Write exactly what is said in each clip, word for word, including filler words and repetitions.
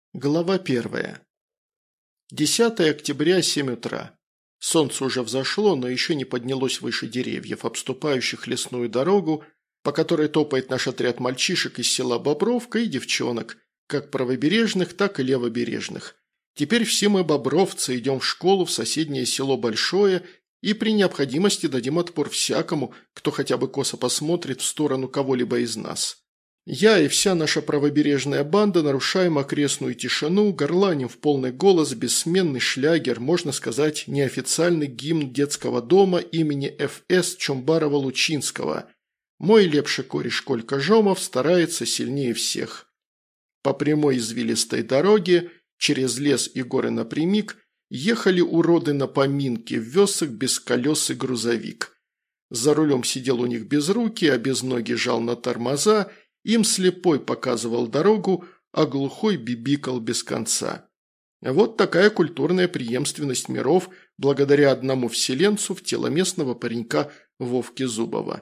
Глава первая. десятое октября, семь утра. Солнце уже взошло, но еще не поднялось выше деревьев, обступающих лесную дорогу, по которой топает наш отряд мальчишек из села Бобровка и девчонок, как правобережных, так и левобережных. Теперь все мы, бобровцы, идем в школу в соседнее село Большое и при необходимости дадим отпор всякому, кто хотя бы косо посмотрит в сторону кого-либо из нас. Я и вся наша правобережная банда нарушаем окрестную тишину, горланим в полный голос бессменный шлягер, можно сказать, неофициальный гимн детского дома имени эф эс Чомбарова-Лучинского. Мой лепший кореш Колька Жомов старается сильнее всех. По прямой извилистой дороге, через лес и горы напрямик, ехали уроды на поминки, вез их без колес и грузовик. За рулем сидел у них без руки, а без ноги жал на тормоза. Им слепой показывал дорогу, а глухой бибикал без конца. Вот такая культурная преемственность миров благодаря одному вселенцу в тело местного паренька Вовки Зубова.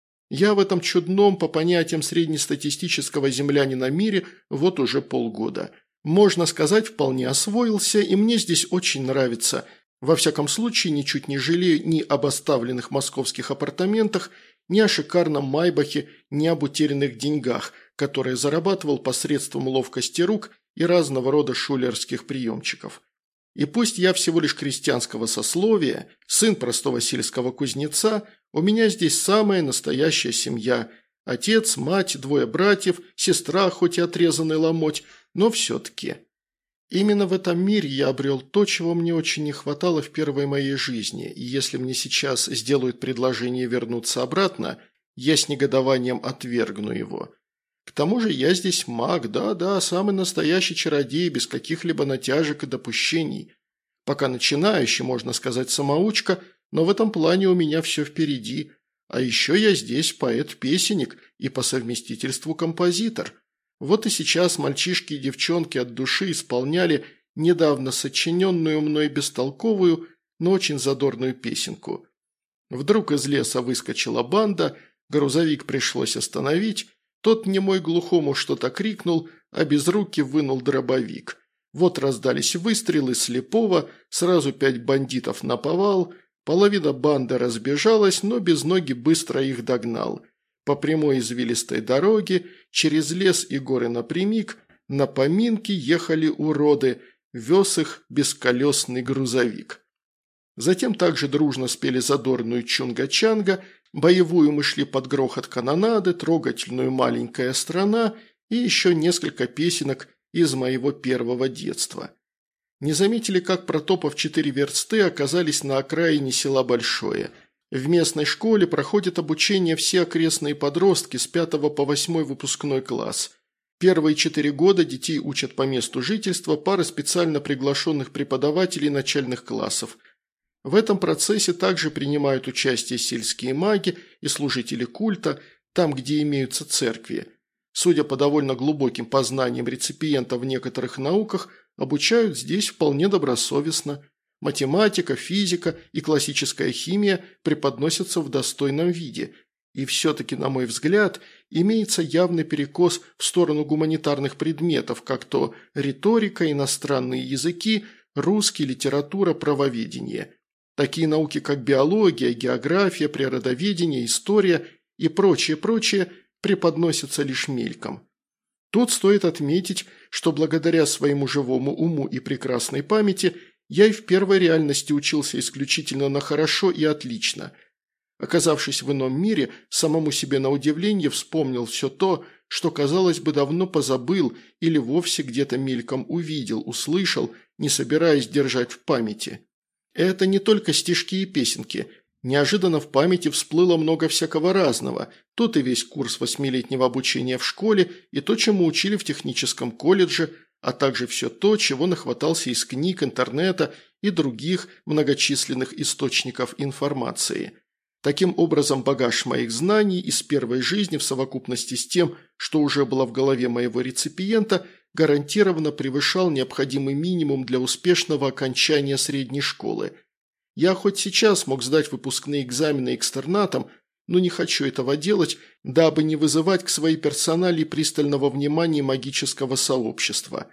Я в этом чудном, по понятиям среднестатистического землянина мире, вот уже полгода. Можно сказать, вполне освоился, и мне здесь очень нравится. Во всяком случае, ничуть не жалею ни об оставленных московских апартаментах, ни о шикарном майбахе, ни об утерянных деньгах, которые зарабатывал посредством ловкости рук и разного рода шулерских приемчиков. И пусть я всего лишь крестьянского сословия, сын простого сельского кузнеца, у меня здесь самая настоящая семья. Отец, мать, двое братьев, сестра, хоть и отрезанный ломоть, но все-таки. Именно в этом мире я обрел то, чего мне очень не хватало в первой моей жизни, и если мне сейчас сделают предложение вернуться обратно, я с негодованием отвергну его. К тому же я здесь маг, да-да, самый настоящий чародей, без каких-либо натяжек и допущений. Пока начинающий, можно сказать, самоучка, но в этом плане у меня все впереди. А еще я здесь поэт-песенник и по совместительству композитор. Вот и сейчас мальчишки и девчонки от души исполняли недавно сочиненную мной бестолковую, но очень задорную песенку. Вдруг из леса выскочила банда, грузовик пришлось остановить, тот немой глухому что-то крикнул, а безрукий вынул дробовик. Вот раздались выстрелы слепого, сразу пять бандитов наповал, половина банды разбежалась, но Безногий быстро их догнал. По прямой извилистой дороге, через лес и горы напрямик, на поминки ехали уроды, вез их бесколесный грузовик. Затем также дружно спели задорную чунга-чанга, боевую мы шли под грохот канонады, трогательную «Маленькая страна» и еще несколько песенок из моего первого детства. Не заметили, как, протопав четыре версты, оказались на окраине села Большое. В местной школе проходят обучение все окрестные подростки с пятого по восьмой выпускной класс. Первые четыре года детей учат по месту жительства пары специально приглашенных преподавателей начальных классов. В этом процессе также принимают участие сельские маги и служители культа, там, где имеются церкви. Судя по довольно глубоким познаниям реципиента в некоторых науках, обучают здесь вполне добросовестно. Математика, физика и классическая химия преподносятся в достойном виде. И все-таки, на мой взгляд, имеется явный перекос в сторону гуманитарных предметов, как то риторика, иностранные языки, русский, литература, правоведение. Такие науки, как биология, география, природоведение, история и прочее-прочее преподносятся лишь мельком. Тут стоит отметить, что благодаря своему живому уму и прекрасной памяти я и в первой реальности учился исключительно на хорошо и отлично. Оказавшись в ином мире, самому себе на удивление вспомнил все то, что, казалось бы, давно позабыл или вовсе где-то мельком увидел, услышал, не собираясь держать в памяти. Это не только стишки и песенки. Неожиданно в памяти всплыло много всякого разного. Тут и весь курс восьмилетнего обучения в школе, и то, чему учили в техническом колледже, а также все то, чего нахватался из книг, интернета и других многочисленных источников информации. Таким образом, багаж моих знаний из первой жизни в совокупности с тем, что уже было в голове моего реципиента, гарантированно превышал необходимый минимум для успешного окончания средней школы. Я хоть сейчас мог сдать выпускные экзамены экстернатом, но не хочу этого делать, дабы не вызывать к своей персоналии пристального внимания магического сообщества.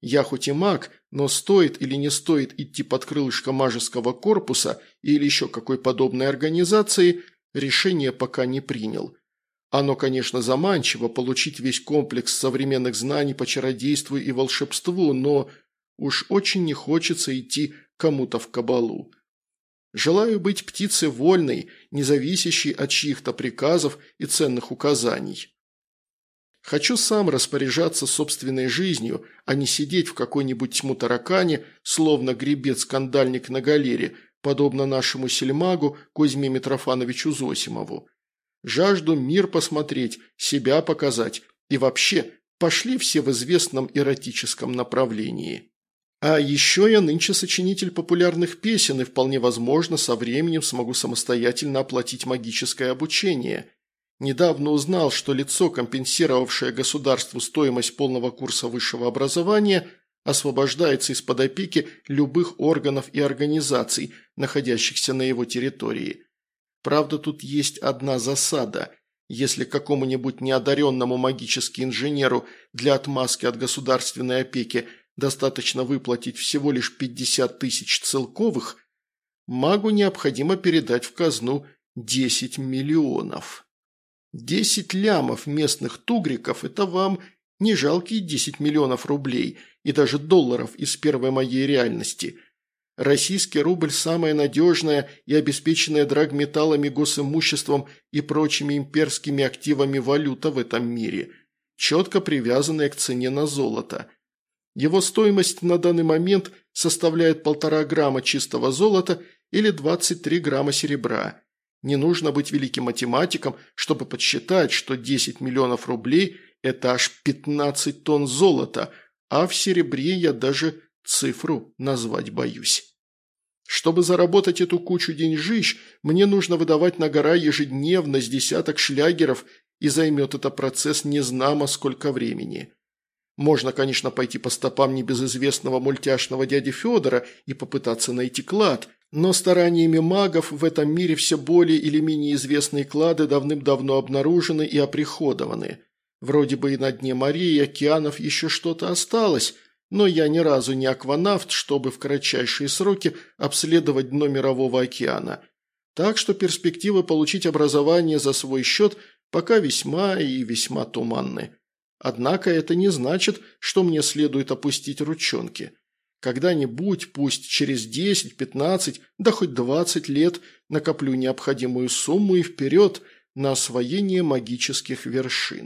Я хоть и маг, но стоит или не стоит идти под крылышко мажеского корпуса или еще какой подобной организации, решение пока не принял. Оно, конечно, заманчиво получить весь комплекс современных знаний по чародейству и волшебству, но уж очень не хочется идти кому-то в кабалу. Желаю быть птицей вольной, не зависящей от чьих-то приказов и ценных указаний. Хочу сам распоряжаться собственной жизнью, а не сидеть в какой-нибудь тьму-таракане, словно гребец-скандальник на галере, подобно нашему сельмагу Кузьме Митрофановичу Зосимову. Жажду мир посмотреть, себя показать и вообще пошли все в известном эротическом направлении. А еще я нынче сочинитель популярных песен и вполне возможно со временем смогу самостоятельно оплатить магическое обучение. Недавно узнал, что лицо, компенсировавшее государству стоимость полного курса высшего образования, освобождается из-под опеки любых органов и организаций, находящихся на его территории. Правда, тут есть одна засада. Если какому-нибудь неодаренному магическому инженеру для отмазки от государственной опеки достаточно выплатить всего лишь пятьдесят тысяч целковых, магу необходимо передать в казну десять миллионов. десять лямов местных тугриков – это вам не жалкие десять миллионов рублей и даже долларов из первой моей реальности. Российский рубль – самая надежная и обеспеченная драгметаллами, госимуществом и прочими имперскими активами валюта в этом мире, четко привязанная к цене на золото. Его стоимость на данный момент составляет полтора грамма чистого золота или двадцать три грамма серебра. Не нужно быть великим математиком, чтобы подсчитать, что десять миллионов рублей – это аж пятнадцать тонн золота, а в серебре я даже цифру назвать боюсь. Чтобы заработать эту кучу деньжищ, мне нужно выдавать на гора ежедневно с десяток шлягеров, и займет это процесс незнамо сколько времени. Можно, конечно, пойти по стопам небезызвестного мультяшного дяди Федора и попытаться найти клад, но стараниями магов в этом мире все более или менее известные клады давным-давно обнаружены и оприходованы. Вроде бы и на дне морей и океанов еще что-то осталось, но я ни разу не акванавт, чтобы в кратчайшие сроки обследовать дно мирового океана. Так что перспективы получить образование за свой счет пока весьма и весьма туманны. Однако это не значит, что мне следует опустить ручонки. Когда-нибудь, пусть через десять, пятнадцать, да хоть двадцать лет, накоплю необходимую сумму и вперед на освоение магических вершин.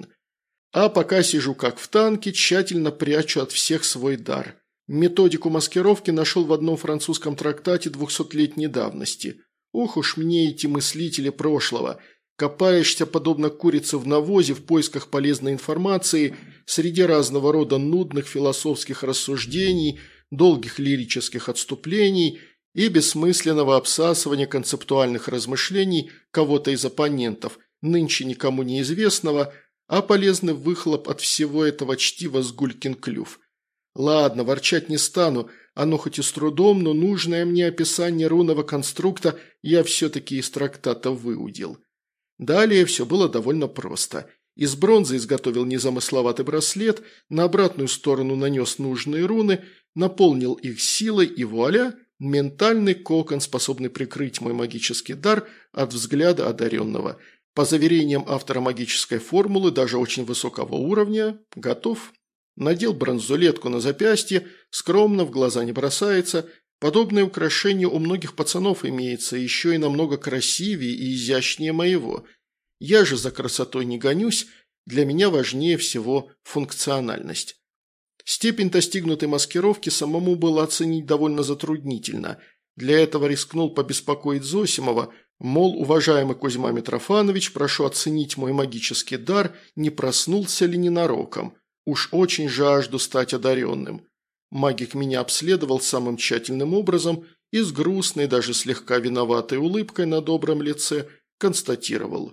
А пока сижу как в танке, тщательно прячу от всех свой дар. Методику маскировки нашел в одном французском трактате двухсотлетней давности. Ох уж мне эти мыслители прошлого. Копаешься, подобно курице в навозе, в поисках полезной информации среди разного рода нудных философских рассуждений, долгих лирических отступлений и бессмысленного обсасывания концептуальных размышлений кого-то из оппонентов, нынче никому неизвестного, а полезный выхлоп от всего этого чтива сгулькин клюв. Ладно, ворчать не стану, оно хоть и с трудом, но нужное мне описание рунного конструкта я все-таки из трактата выудил. Далее все было довольно просто. Из бронзы изготовил незамысловатый браслет, на обратную сторону нанес нужные руны, наполнил их силой и вуаля, ментальный кокон, способный прикрыть мой магический дар от взгляда одаренного. По заверениям автора магической формулы, даже очень высокого уровня, готов. Надел бронзолетку на запястье, скромно, в глаза не бросается. Подобное украшение у многих пацанов имеется, еще и намного красивее и изящнее моего. Я же за красотой не гонюсь, для меня важнее всего функциональность. Степень достигнутой маскировки самому было оценить довольно затруднительно. Для этого рискнул побеспокоить Зосимова, мол, уважаемый Кузьма Митрофанович, прошу оценить мой магический дар, не проснулся ли ненароком. Уж очень жажду стать одаренным. Магик меня обследовал самым тщательным образом и с грустной, даже слегка виноватой улыбкой на добром лице констатировал.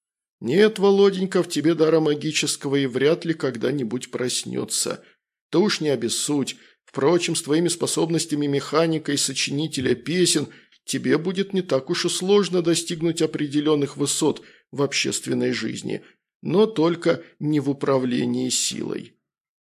«Нет, Володенька, в тебе дара магического и вряд ли когда-нибудь проснется. Ты уж не обессудь. Впрочем, с твоими способностями механика и сочинителя песен тебе будет не так уж и сложно достигнуть определенных высот в общественной жизни, но только не в управлении силой».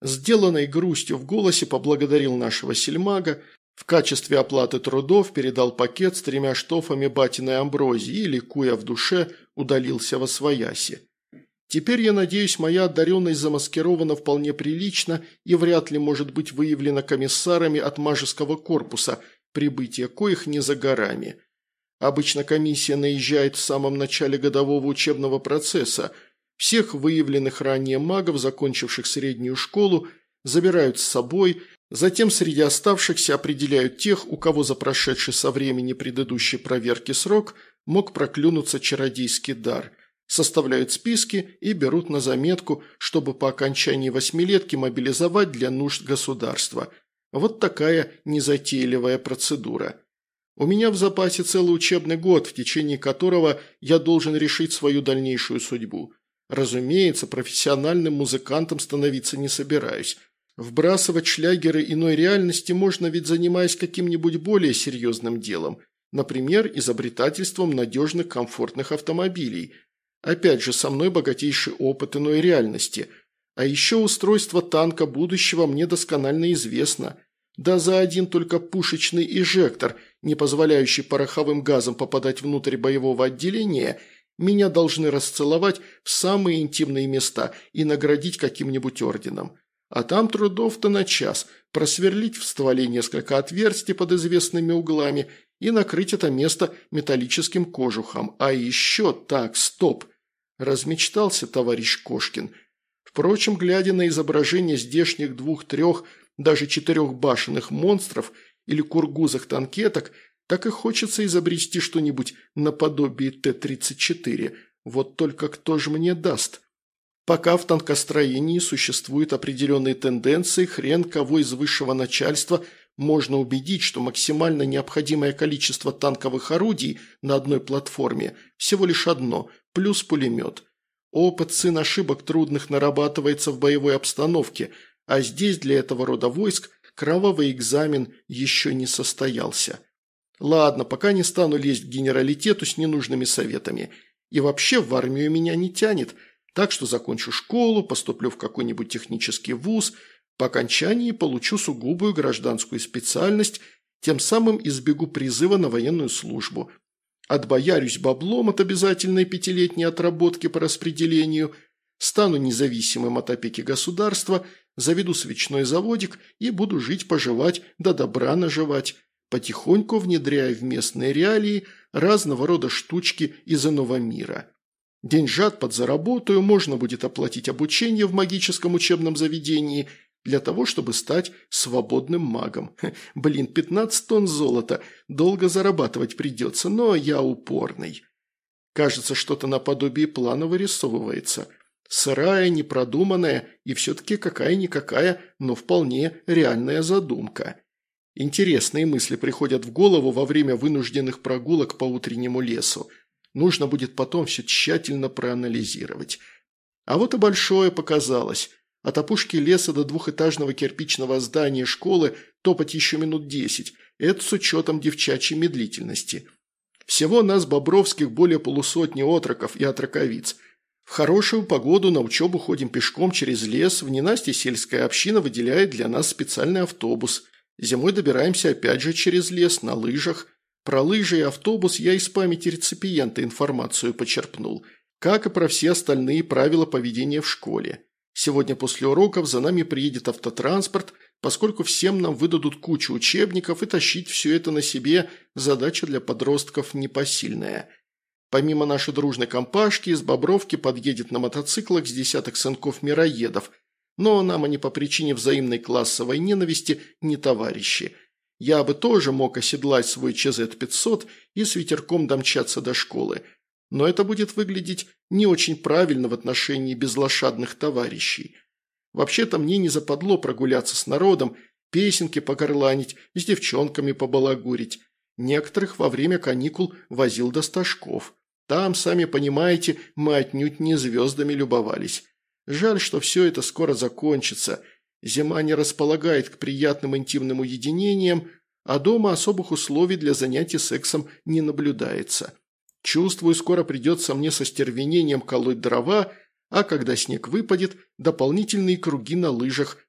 сделанной грустью в голосе поблагодарил нашего сельмага, в качестве оплаты трудов передал пакет с тремя штофами батиной амброзии и, ликуя в душе, удалился восвояси. Теперь, я надеюсь, моя одаренность замаскирована вполне прилично и вряд ли может быть выявлена комиссарами от мажеского корпуса, прибытие коих не за горами. Обычно комиссия наезжает в самом начале годового учебного процесса. Всех выявленных ранее магов, закончивших среднюю школу, забирают с собой, затем среди оставшихся определяют тех, у кого за прошедший со времени предыдущей проверки срок мог проклюнуться чародейский дар. Составляют списки и берут на заметку, чтобы по окончании восьмилетки мобилизовать для нужд государства. Вот такая незатейливая процедура. У меня в запасе целый учебный год, в течение которого я должен решить свою дальнейшую судьбу. Разумеется, профессиональным музыкантом становиться не собираюсь. Вбрасывать шлягеры иной реальности можно ведь, занимаясь каким-нибудь более серьезным делом, например, изобретательством надежных комфортных автомобилей. Опять же, со мной богатейший опыт иной реальности. А еще устройство танка будущего мне досконально известно. Да за один только пушечный эжектор, не позволяющий пороховым газам попадать внутрь боевого отделения, меня должны расцеловать в самые интимные места и наградить каким-нибудь орденом. А там трудов-то на час, просверлить в стволе несколько отверстий под известными углами и накрыть это место металлическим кожухом. А еще так, стоп! Размечтался товарищ Кошкин. Впрочем, глядя на изображение здешних двух-трех, даже четырехбашенных монстров или кургузах-танкеток, так и хочется изобрести что-нибудь наподобие Т тридцать четыре. Вот только кто же мне даст? Пока в танкостроении существуют определенные тенденции, хрен кого из высшего начальства можно убедить, что максимально необходимое количество танковых орудий на одной платформе всего лишь одно, плюс пулемет. Опыт сын ошибок трудных нарабатывается в боевой обстановке, а здесь для этого рода войск кровавый экзамен еще не состоялся. Ладно, пока не стану лезть к генералитету с ненужными советами. И вообще в армию меня не тянет, так что закончу школу, поступлю в какой-нибудь технический вуз, по окончании получу сугубую гражданскую специальность, тем самым избегу призыва на военную службу. Отбоярюсь баблом от обязательной пятилетней отработки по распределению, стану независимым от опеки государства, заведу свечной заводик и буду жить-поживать да добра наживать, потихоньку внедряя в местные реалии разного рода штучки из иного мира. Деньжат подзаработаю, можно будет оплатить обучение в магическом учебном заведении для того, чтобы стать свободным магом. Блин, пятнадцать тонн золота, долго зарабатывать придется, но я упорный. Кажется, что-то наподобие плана вырисовывается. Сырая, непродуманная и все-таки какая-никакая, но вполне реальная задумка. Интересные мысли приходят в голову во время вынужденных прогулок по утреннему лесу. Нужно будет потом все тщательно проанализировать. А вот и большое показалось. От опушки леса до двухэтажного кирпичного здания школы топать еще минут десять. Это с учетом девчачьей медлительности. Всего нас, бобровских, более полусотни отроков и отроковиц. В хорошую погоду на учебу ходим пешком через лес, в ненастье сельская община выделяет для нас специальный автобус. Зимой добираемся опять же через лес, на лыжах. Про лыжи и автобус я из памяти реципиента информацию почерпнул, как и про все остальные правила поведения в школе. Сегодня после уроков за нами приедет автотранспорт, поскольку всем нам выдадут кучу учебников, и тащить все это на себе задача для подростков непосильная. Помимо нашей дружной компашки, из Бобровки подъедет на мотоциклах с десяток сынков-мироедов, но нам они по причине взаимной классовой ненависти не товарищи. Я бы тоже мог оседлать свой ЧЗ пятьсот и с ветерком домчаться до школы, но это будет выглядеть не очень правильно в отношении безлошадных товарищей. Вообще-то мне не западло прогуляться с народом, песенки погорланить, с девчонками побалагурить. Некоторых во время каникул возил до Сташков. Там, сами понимаете, мы отнюдь не звездами любовались. Жаль, что все это скоро закончится. Зима не располагает к приятным интимным уединениям, а дома особых условий для занятий сексом не наблюдается. Чувствую, скоро придется мне со стервенением колоть дрова, а когда снег выпадет, дополнительные круги на лыжах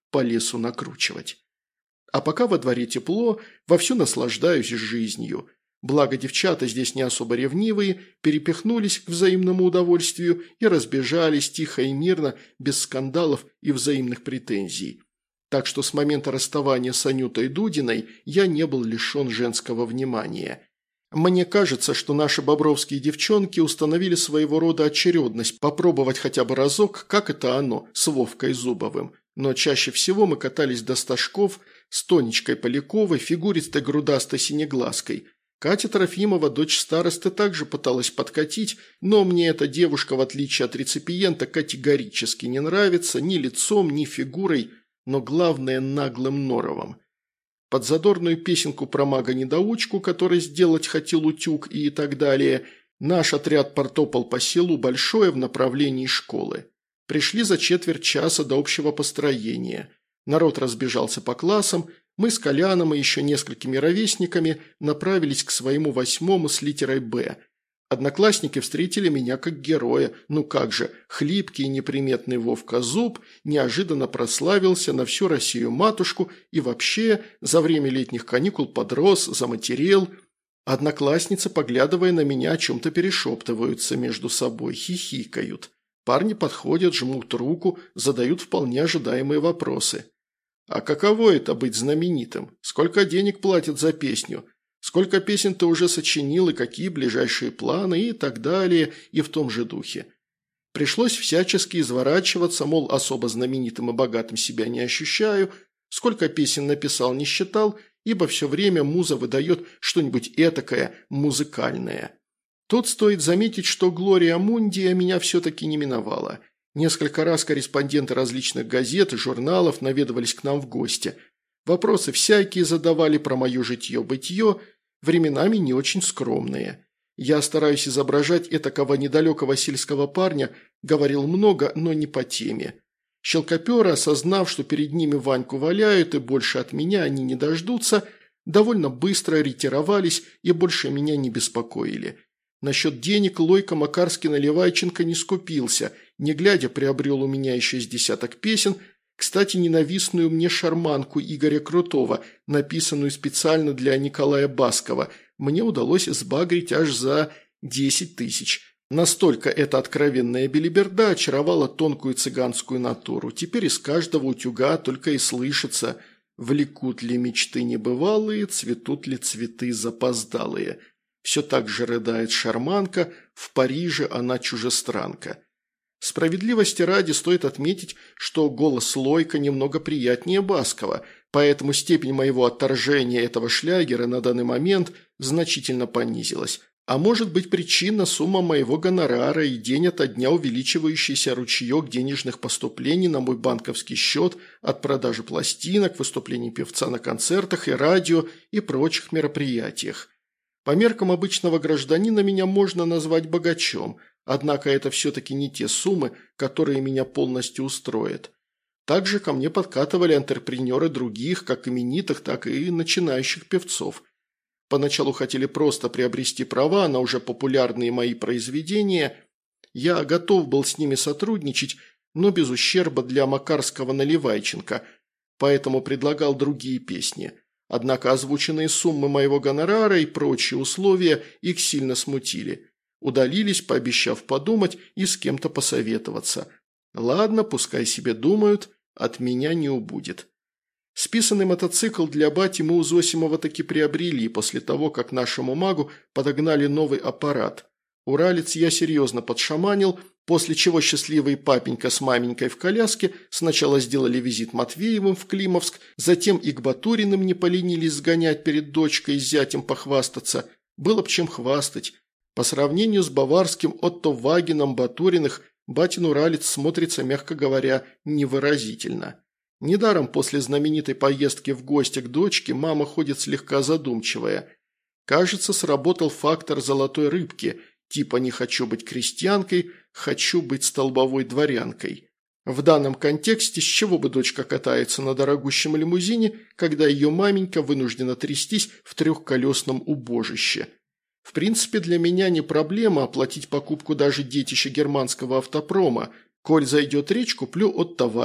по лесу накручивать. А пока во дворе тепло, вовсю наслаждаюсь жизнью. Благо девчата здесь не особо ревнивые, перепихнулись к взаимному удовольствию и разбежались тихо и мирно, без скандалов и взаимных претензий. Так что с момента расставания с Анютой Дудиной я не был лишен женского внимания. Мне кажется, что наши бобровские девчонки установили своего рода очередность попробовать хотя бы разок, как это оно, с Вовкой Зубовым. Но чаще всего мы катались до Сташков с Тонечкой Поляковой, фигуристой грудастой синеглазкой. Катя Трофимова, дочь старосты, также пыталась подкатить, но мне эта девушка, в отличие от реципиента, категорически не нравится ни лицом, ни фигурой, но главное – наглым норовом. Под задорную песенку про мага-недоучку, который сделать хотел утюг и так далее, наш отряд портопал по селу Большое в направлении школы. Пришли за четверть часа до общего построения. Народ разбежался по классам, мы с Коляном и еще несколькими ровесниками направились к своему восьмому с литерой «Б». Одноклассники встретили меня как героя, ну как же, хлипкий и неприметный Вовка Зуб неожиданно прославился на всю Россию-матушку и вообще за время летних каникул подрос, заматерел. Одноклассницы, поглядывая на меня, о чем-то перешептываются между собой, хихикают. Парни подходят, жмут руку, задают вполне ожидаемые вопросы. А каково это быть знаменитым? Сколько денег платят за песню? Сколько песен ты уже сочинил и какие ближайшие планы и так далее, и в том же духе. Пришлось всячески изворачиваться, мол, особо знаменитым и богатым себя не ощущаю, сколько песен написал не считал, ибо все время муза выдает что-нибудь этакое, музыкальное. Тут стоит заметить, что Глория Мундия меня все-таки не миновала. Несколько раз корреспонденты различных газет и журналов наведывались к нам в гости. Вопросы всякие задавали про мое житье-бытье, временами не очень скромные. Я стараюсь изображать этакого недалекого сельского парня, говорил много, но не по теме. Щелкоперы, осознав, что перед ними Ваньку валяют и больше от меня они не дождутся, довольно быстро ретировались и больше меня не беспокоили. Насчет денег Лойко Макарский-Наливайченко не скупился, не глядя приобрел у меня еще с десяток песен, кстати, ненавистную мне шарманку Игоря Крутого, написанную специально для Николая Баскова, мне удалось сбагрить аж за десять тысяч. Настолько эта откровенная белиберда очаровала тонкую цыганскую натуру. Теперь из каждого утюга только и слышится: «Влекут ли мечты небывалые, цветут ли цветы запоздалые». Все так же рыдает шарманка, в Париже она чужестранка. Справедливости ради стоит отметить, что голос Лойко немного приятнее Баскова, поэтому степень моего отторжения этого шлягера на данный момент значительно понизилась. А может быть, причина сумма моего гонорара и день ото дня увеличивающийся ручеек денежных поступлений на мой банковский счет от продажи пластинок, выступлений певца на концертах и радио и прочих мероприятиях. По меркам обычного гражданина меня можно назвать богачом, однако это все-таки не те суммы, которые меня полностью устроят. Также ко мне подкатывали антрепренеры других, как именитых, так и начинающих певцов. Поначалу хотели просто приобрести права на уже популярные мои произведения. Я готов был с ними сотрудничать, но без ущерба для Макарского-Наливайченко, поэтому предлагал другие песни. Однако озвученные суммы моего гонорара и прочие условия их сильно смутили. Удалились, пообещав подумать и с кем-то посоветоваться. Ладно, пускай себе думают, от меня не убудет. Списанный мотоцикл для бати мы у Зосимова таки приобрели после того, как нашему магу подогнали новый аппарат. Уралец я серьезно подшаманил, после чего счастливый папенька с маменькой в коляске сначала сделали визит Матвеевым в Климовск, затем и к Батуриным не поленились сгонять перед дочкой и зятем похвастаться. Было б чем хвастать. По сравнению с баварским Отто Вагеном Батуриных, батин Уралец смотрится, мягко говоря, невыразительно. Недаром после знаменитой поездки в гости к дочке мама ходит слегка задумчивая. Кажется, сработал фактор золотой рыбки, типа «не хочу быть крестьянкой, хочу быть столбовой дворянкой». В данном контексте с чего бы дочка катается на дорогущем лимузине, когда ее маменька вынуждена трястись в трехколесном убожище? В принципе, для меня не проблема оплатить покупку даже детища германского автопрома. Коль зайдет речь, куплю Отто Ваген.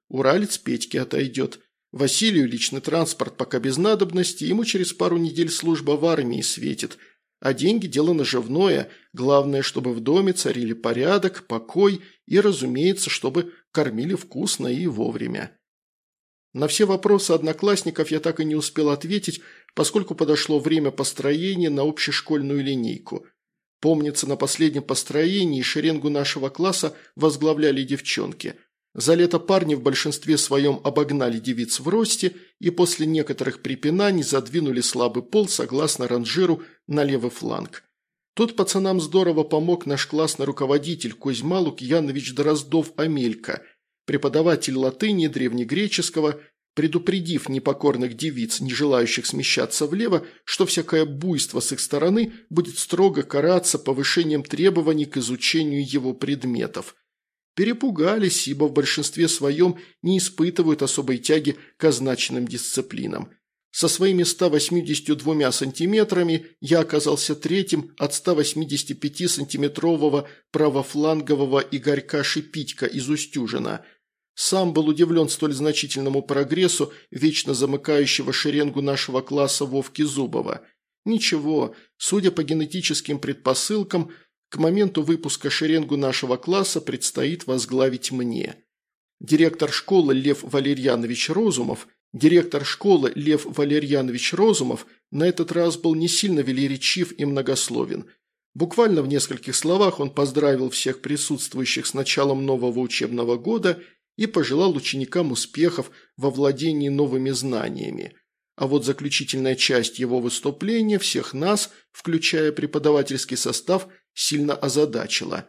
Уралец Петьке отойдет. Василию личный транспорт пока без надобности, ему через пару недель служба в армии светит. А деньги – дело наживное, главное, чтобы в доме царили порядок, покой и, разумеется, чтобы кормили вкусно и вовремя. На все вопросы одноклассников я так и не успел ответить, поскольку подошло время построения на общешкольную линейку. Помнится, на последнем построении шеренгу нашего класса возглавляли девчонки. За лето парни в большинстве своем обогнали девиц в росте и после некоторых препинаний задвинули слабый пол согласно ранжиру на левый фланг. Тут пацанам здорово помог наш классный руководитель Кузьма Лукьянович Дроздов-Амелько, преподаватель латыни и древнегреческого, предупредив непокорных девиц, не желающих смещаться влево, что всякое буйство с их стороны будет строго караться повышением требований к изучению его предметов. Перепугались, ибо в большинстве своем не испытывают особой тяги к означенным дисциплинам. Со своими ста восьмидесятью двумя сантиметрами я оказался третьим от ста восьмидесяти пяти сантиметрового правофлангового Игорька Шипитька из Устюжина. Сам был удивлен столь значительному прогрессу вечно замыкающего шеренгу нашего класса Вовки Зубова. Ничего, судя по генетическим предпосылкам, к моменту выпуска шеренгу нашего класса предстоит возглавить мне. Директор школы Лев Валерьянович Розумов, директор школы Лев Валерьянович Розумов на этот раз был не сильно велеречив и многословен. Буквально в нескольких словах он поздравил всех присутствующих с началом нового учебного года и пожелал ученикам успехов во владении новыми знаниями. А вот заключительная часть его выступления всех нас, включая преподавательский состав, сильно озадачила.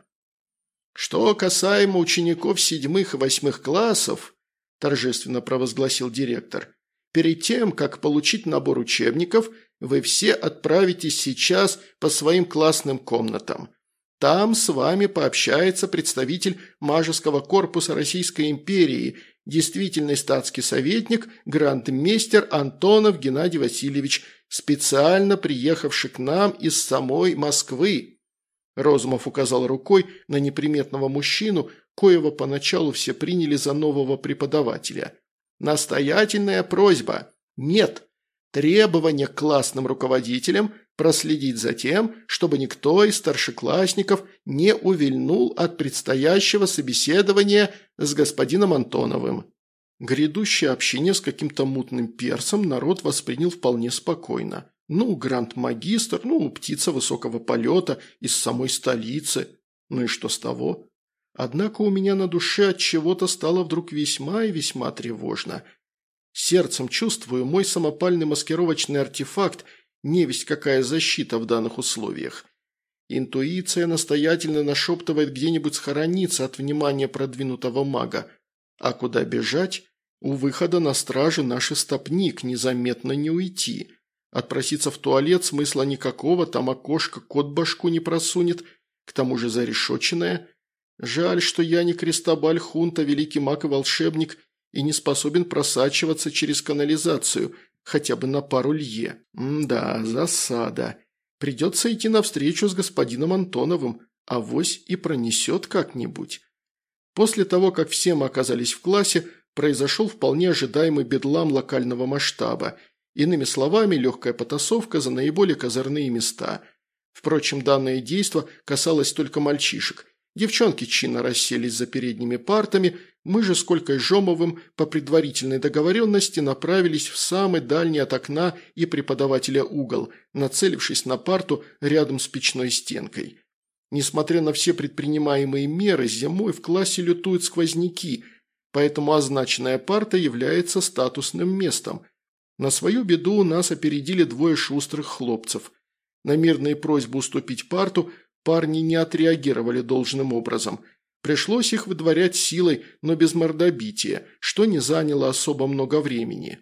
«Что касаемо учеников седьмых и восьмых классов», – торжественно провозгласил директор, – «перед тем, как получить набор учебников, вы все отправитесь сейчас по своим классным комнатам. Там с вами пообщается представитель Мажеского корпуса Российской империи, действительный статский советник, грандмейстер Антонов Геннадий Васильевич, специально приехавший к нам из самой Москвы». Розумов указал рукой на неприметного мужчину, коего поначалу все приняли за нового преподавателя. «Настоятельная просьба. Нет. Требование к классным руководителям проследить за тем, чтобы никто из старшеклассников не увильнул от предстоящего собеседования с господином Антоновым». Грядущее общение с каким-то мутным персом народ воспринял вполне спокойно. Ну, гранд-магистр, ну, птица высокого полета из самой столицы. Ну и что с того? Однако у меня на душе от чего-то стало вдруг весьма и весьма тревожно. Сердцем чувствую, мой самопальный маскировочный артефакт – невесть какая защита в данных условиях. Интуиция настоятельно нашептывает где-нибудь схорониться от внимания продвинутого мага. А куда бежать? У выхода на страже наши стопник, незаметно не уйти. Отпроситься в туалет смысла никакого, там окошко кот башку не просунет, к тому же зарешоченное. Жаль, что я не Кристобаль Хунта, великий маг и волшебник, и не способен просачиваться через канализацию, хотя бы на пару лье. М-да, засада. Придется идти навстречу с господином Антоновым, авось и пронесет как-нибудь. После того, как все мы оказались в классе, произошел вполне ожидаемый бедлам локального масштаба. Иными словами, легкая потасовка за наиболее козырные места. Впрочем, данное действо касалось только мальчишек. Девчонки чинно расселись за передними партами, мы же с Колькой Жомовым по предварительной договоренности направились в самый дальний от окна и преподавателя угол, нацелившись на парту рядом с печной стенкой. Несмотря на все предпринимаемые меры, зимой в классе лютуют сквозняки, поэтому означенная парта является статусным местом. На свою беду нас опередили двое шустрых хлопцев. На мирные просьбы уступить парту парни не отреагировали должным образом. Пришлось их выдворять силой, но без мордобития, что не заняло особо много времени.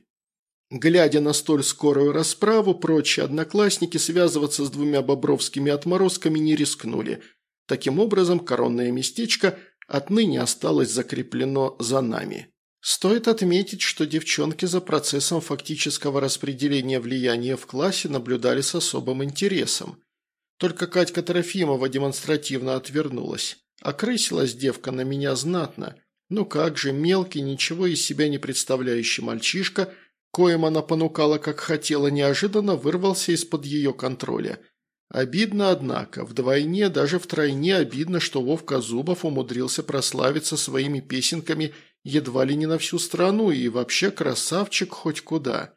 Глядя на столь скорую расправу, прочие одноклассники связываться с двумя бобровскими отморозками не рискнули. Таким образом, коронное местечко отныне осталось закреплено за нами. Стоит отметить, что девчонки за процессом фактического распределения влияния в классе наблюдали с особым интересом. Только Катька Трофимова демонстративно отвернулась. Окрысилась девка на меня знатно. Ну как же, мелкий, ничего из себя не представляющий мальчишка, коим она понукала как хотела, неожиданно вырвался из-под ее контроля. Обидно, однако, вдвойне, даже втройне обидно, что Вовка Зубов умудрился прославиться своими песенками едва ли не на всю страну и вообще красавчик хоть куда.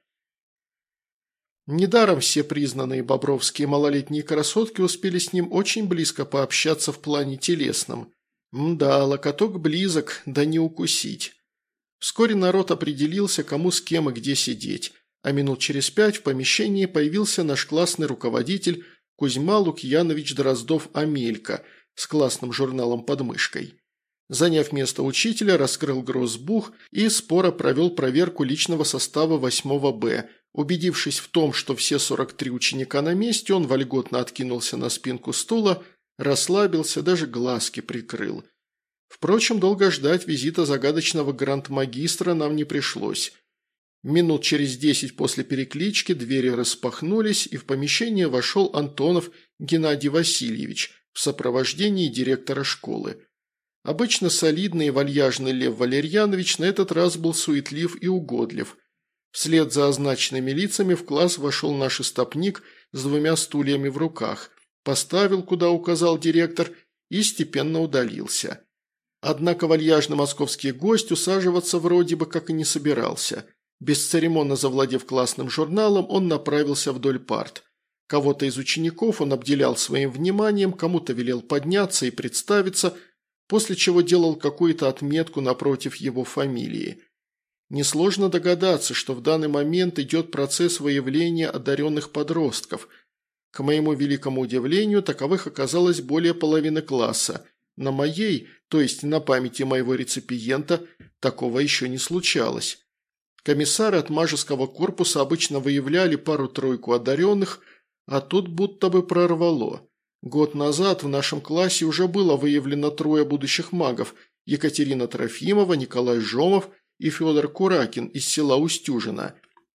Недаром все признанные бобровские малолетние красотки успели с ним очень близко пообщаться в плане телесном. Мда, локоток близок, да не укусить. Вскоре народ определился, кому с кем и где сидеть, а минут через пять в помещении появился наш классный руководитель Кузьма Лукьянович Дроздов-Амелька с классным журналом под мышкой. Заняв место учителя, раскрыл гроссбух и споро провел проверку личного состава восьмого Б. Убедившись в том, что все сорок три ученика на месте, он вольготно откинулся на спинку стула, расслабился, даже глазки прикрыл. Впрочем, долго ждать визита загадочного гранд-магистра нам не пришлось. Минут через десять после переклички двери распахнулись, и в помещение вошел Антонов Геннадий Васильевич в сопровождении директора школы. Обычно солидный и вальяжный Лев Валерьянович на этот раз был суетлив и угодлив. Вслед за означенными лицами в класс вошел наш истопник с двумя стульями в руках, поставил, куда указал директор, и степенно удалился. Однако вальяжный московский гость усаживаться вроде бы как и не собирался. Бесцеремонно завладев классным журналом, он направился вдоль парт. Кого-то из учеников он обделял своим вниманием, кому-то велел подняться и представиться, после чего делал какую-то отметку напротив его фамилии. Несложно догадаться, что в данный момент идет процесс выявления одаренных подростков. К моему великому удивлению, таковых оказалось более половины класса. На моей, то есть на памяти моего реципиента, такого еще не случалось. Комиссары от мажеского корпуса обычно выявляли пару-тройку одаренных, а тут будто бы прорвало. Год назад в нашем классе уже было выявлено трое будущих магов – Екатерина Трофимова, Николай Жомов и Федор Куракин из села Устюжино.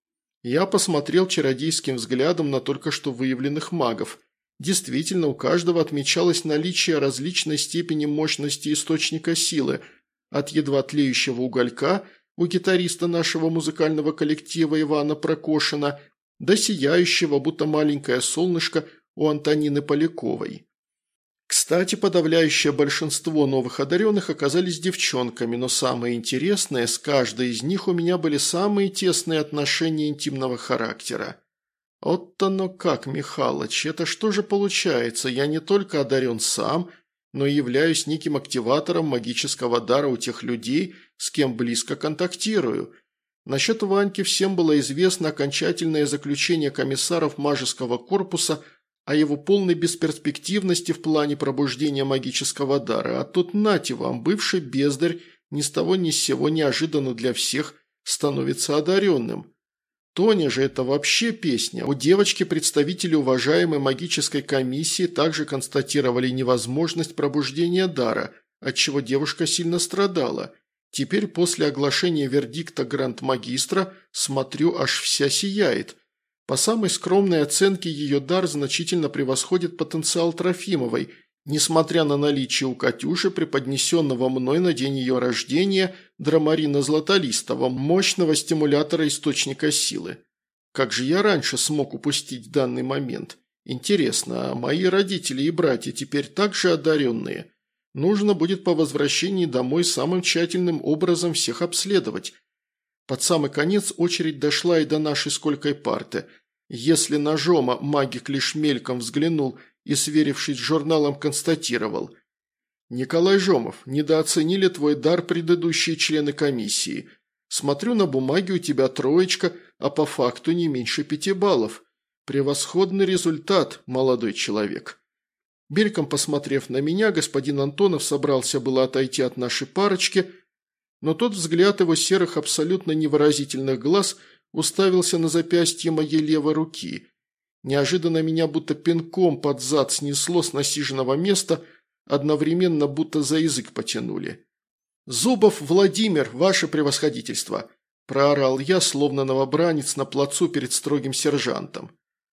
Я посмотрел чародейским взглядом на только что выявленных магов. Действительно, у каждого отмечалось наличие различной степени мощности источника силы, от едва тлеющего уголька у гитариста нашего музыкального коллектива Ивана Прокошина до сияющего, будто маленькое солнышко, у Антонины Поляковой. Кстати, подавляющее большинство новых одаренных оказались девчонками, но самое интересное, с каждой из них у меня были самые тесные отношения интимного характера. Вот оно как, Михалыч, это что же получается, я не только одарен сам, но и являюсь неким активатором магического дара у тех людей, с кем близко контактирую. Насчет Ваньки всем было известно окончательное заключение комиссаров мажеского корпуса о его полной бесперспективности в плане пробуждения магического дара, а тут нате вам, бывший бездарь ни с того ни с сего неожиданно для всех становится одаренным. Тоня же это вообще песня. У девочки представители уважаемой магической комиссии также констатировали невозможность пробуждения дара, отчего девушка сильно страдала. Теперь после оглашения вердикта гранд-магистра, смотрю, аж вся сияет. По самой скромной оценке ее дар значительно превосходит потенциал Трофимовой, несмотря на наличие у Катюши, преподнесенного мной на день ее рождения, Драмарина Златолистова, мощного стимулятора источника силы. Как же я раньше смог упустить данный момент? Интересно, а мои родители и братья теперь также одаренные? Нужно будет по возвращении домой самым тщательным образом всех обследовать. Под самый конец очередь дошла и до нашей сколькой парты. Если на Жома магик лишь мельком взглянул и, сверившись с журналом, констатировал: «Николай Жомов, недооценили твой дар предыдущие члены комиссии. Смотрю, на бумаге у тебя троечка, а по факту не меньше пяти баллов. Превосходный результат, молодой человек». Бельком посмотрев на меня, господин Антонов собрался было отойти от нашей парочки, но тот взгляд его серых абсолютно невыразительных глаз уставился на запястье моей левой руки. Неожиданно меня будто пинком под зад снесло с насиженного места, одновременно будто за язык потянули. «Зубов Владимир, ваше превосходительство!» – проорал я, словно новобранец на плацу перед строгим сержантом.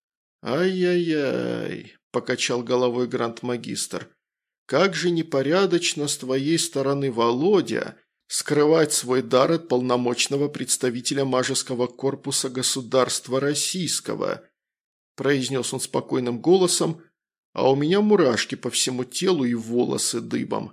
«Ай-яй-яй!» – покачал головой гранд-магистр. «Как же непорядочно с твоей стороны, Володя, скрывать свой дар от полномочного представителя Мажеского корпуса государства российского», – произнес он спокойным голосом, а у меня мурашки по всему телу и волосы дыбом.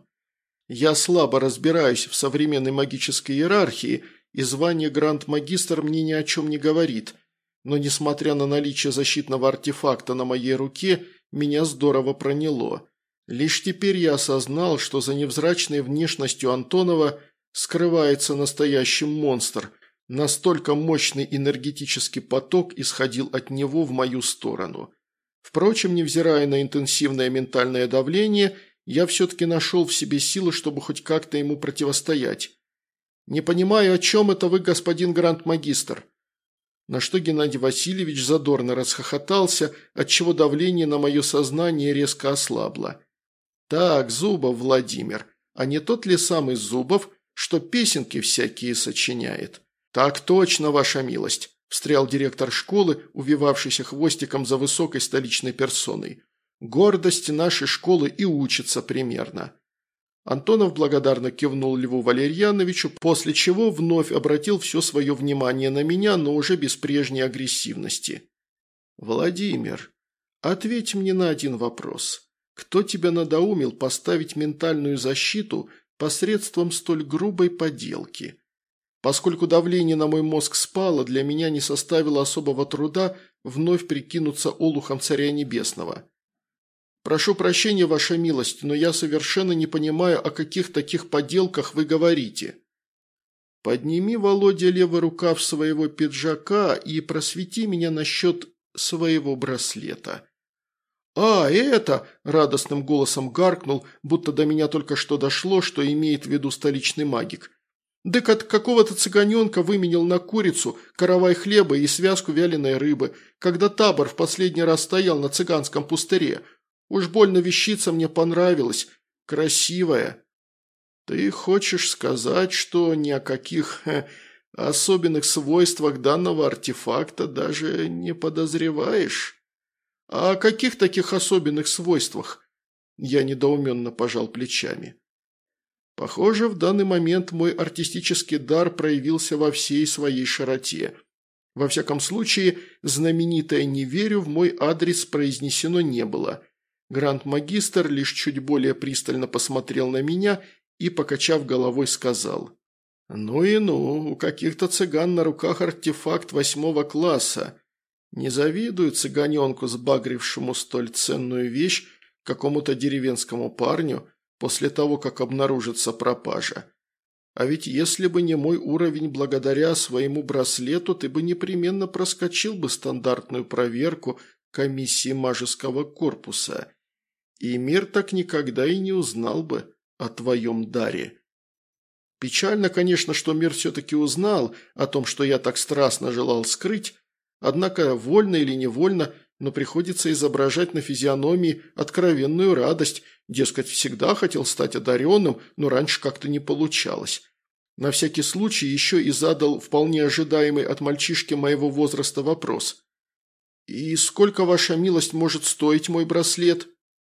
Я слабо разбираюсь в современной магической иерархии, и звание гранд-магистр мне ни о чем не говорит, но, несмотря на наличие защитного артефакта на моей руке, меня здорово проняло. Лишь теперь я осознал, что за невзрачной внешностью Антонова скрывается настоящий монстр. Настолько мощный энергетический поток исходил от него в мою сторону. Впрочем, невзирая на интенсивное ментальное давление, я все-таки нашел в себе силы, чтобы хоть как-то ему противостоять. «Не понимаю, о чем это вы, господин гранд-магистр?» На что Геннадий Васильевич задорно расхохотался, отчего давление на мое сознание резко ослабло. «Так, Зубов Владимир, а не тот ли самый Зубов, что песенки всякие сочиняет?» «Так точно, ваша милость», – встрял директор школы, увивавшийся хвостиком за высокой столичной персоной. «Гордость нашей школы и учится примерно». Антонов благодарно кивнул Льву Валерьяновичу, после чего вновь обратил все свое внимание на меня, но уже без прежней агрессивности. «Владимир, ответь мне на один вопрос. Кто тебя надоумил поставить ментальную защиту посредством столь грубой подделки? Поскольку давление на мой мозг спало, для меня не составило особого труда вновь прикинуться олухом Царя Небесного. Прошу прощения, ваша милость, но я совершенно не понимаю, о каких таких подделках вы говорите. Подними, Володя, левый рукав своего пиджака и просвети меня насчет своего браслета». «А, это!» – радостным голосом гаркнул, будто до меня только что дошло, что имеет в виду столичный магик. «Дык от какого-то цыганенка выменял на курицу, каравай хлеба и связку вяленой рыбы, когда табор в последний раз стоял на цыганском пустыре. Уж больно вещица мне понравилась. Красивая». «Ты хочешь сказать, что ни о каких ха, особенных свойствах данного артефакта даже не подозреваешь?» «А о каких таких особенных свойствах?» Я недоуменно пожал плечами. Похоже, в данный момент мой артистический дар проявился во всей своей широте. Во всяком случае, знаменитое «не верю» в мой адрес произнесено не было. Гранд-магистр лишь чуть более пристально посмотрел на меня и, покачав головой, сказал: «Ну и ну, у каких-то цыган на руках артефакт восьмого класса. Не завидую цыганенку, сбагрившему столь ценную вещь какому-то деревенскому парню после того, как обнаружится пропажа. А ведь если бы не мой уровень благодаря своему браслету, ты бы непременно проскочил бы стандартную проверку комиссии Мажеского корпуса. И мир так никогда и не узнал бы о твоем даре». Печально, конечно, что мир все-таки узнал о том, что я так страстно желал скрыть, однако вольно или невольно, но приходится изображать на физиономии откровенную радость, дескать, всегда хотел стать одаренным, но раньше как-то не получалось. На всякий случай еще и задал вполне ожидаемый от мальчишки моего возраста вопрос. «И сколько, ваша милость, может стоить мой браслет?»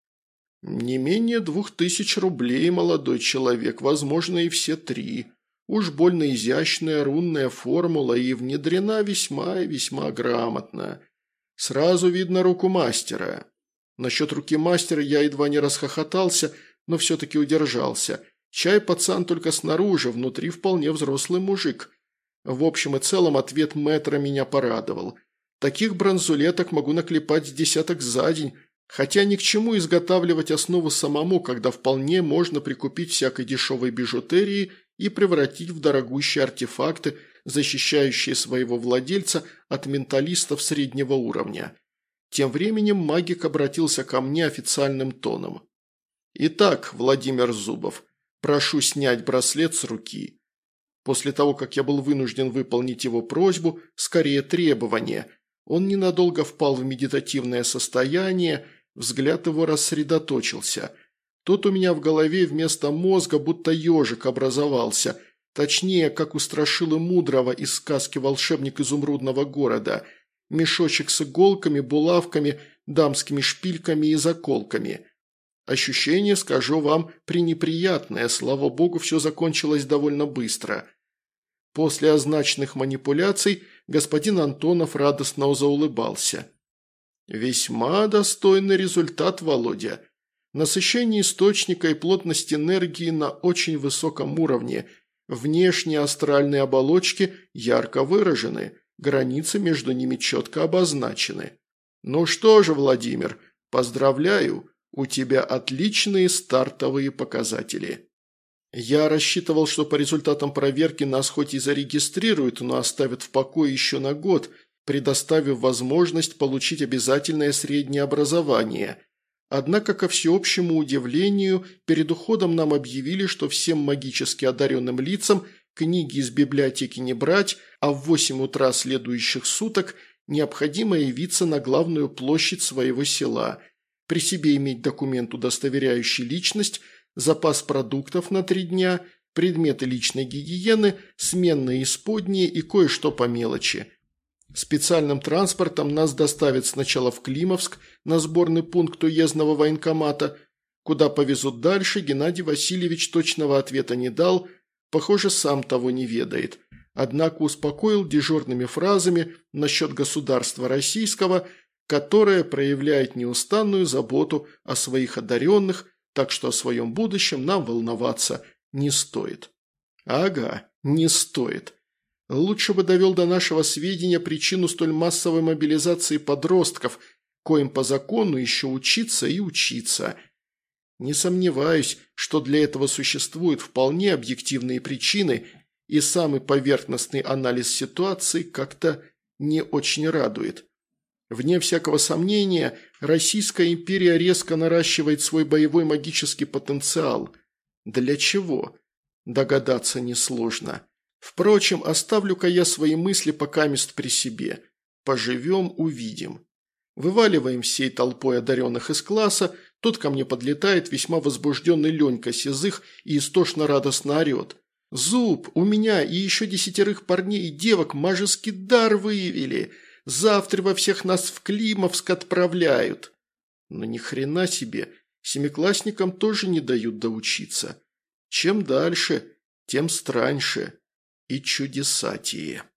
«Не менее двух тысяч рублей, молодой человек, возможно, и все три. Уж больно изящная рунная формула и внедрена весьма и весьма грамотно. Сразу видно руку мастера». Насчет руки мастера я едва не расхохотался, но все-таки удержался. Чай пацан только снаружи, внутри вполне взрослый мужик. В общем и целом ответ мэтра меня порадовал. Таких бронзулеток могу наклепать с десяток за день, хотя ни к чему изготавливать основу самому, когда вполне можно прикупить всякой дешевой бижутерии и превратить в дорогущие артефакты, защищающие своего владельца от менталистов среднего уровня. Тем временем магик обратился ко мне официальным тоном. «Итак, Владимир Зубов, прошу снять браслет с руки». После того, как я был вынужден выполнить его просьбу, скорее требование, он ненадолго впал в медитативное состояние, взгляд его рассредоточился. Тут у меня в голове вместо мозга будто ежик образовался, точнее, как у Страшилы Мудрого из сказки «Волшебник изумрудного города». Мешочек с иголками, булавками, дамскими шпильками и заколками. Ощущение, скажу вам, пренеприятное, слава богу, все закончилось довольно быстро. После означенных манипуляций господин Антонов радостно заулыбался. Весьма достойный результат, Володя. Насыщение источника и плотность энергии на очень высоком уровне. Внешние астральные оболочки ярко выражены, границы между ними четко обозначены. Ну что же, Владимир, поздравляю, у тебя отличные стартовые показатели. Я рассчитывал, что по результатам проверки нас хоть и зарегистрируют, но оставят в покое еще на год, предоставив возможность получить обязательное среднее образование. Однако, ко всеобщему удивлению, перед уходом нам объявили, что всем магически одаренным лицам книги из библиотеки не брать, а в восемь утра следующих суток необходимо явиться на главную площадь своего села, при себе иметь документ, удостоверяющий личность, запас продуктов на три дня, предметы личной гигиены, сменные исподние и кое-что по мелочи. Специальным транспортом нас доставят сначала в Климовск на сборный пункт уездного военкомата, куда повезут дальше, Геннадий Васильевич точного ответа не дал, похоже, сам того не ведает. Однако успокоил дежурными фразами насчет государства российского, которое проявляет неустанную заботу о своих одаренных, так что о своем будущем нам волноваться не стоит. Ага, не стоит. Лучше бы довел до нашего сведения причину столь массовой мобилизации подростков, коим по закону еще учиться и учиться. Не сомневаюсь, что для этого существуют вполне объективные причины, и самый поверхностный анализ ситуации как-то не очень радует. Вне всякого сомнения, Российская империя резко наращивает свой боевой магический потенциал. Для чего? Догадаться несложно. Впрочем, оставлю-ка я свои мысли покамест при себе. Поживем – увидим. Вываливаем всей толпой одаренных из класса, тут ко мне подлетает весьма возбужденный Ленька Сизых и истошно радостно орет. «Зуб, у меня и еще десятерых парней и девок мажеский дар выявили. Завтра во всех нас в Климовск отправляют». Но ни хрена себе, семиклассникам тоже не дают доучиться. Чем дальше, тем страньше и чудесатее.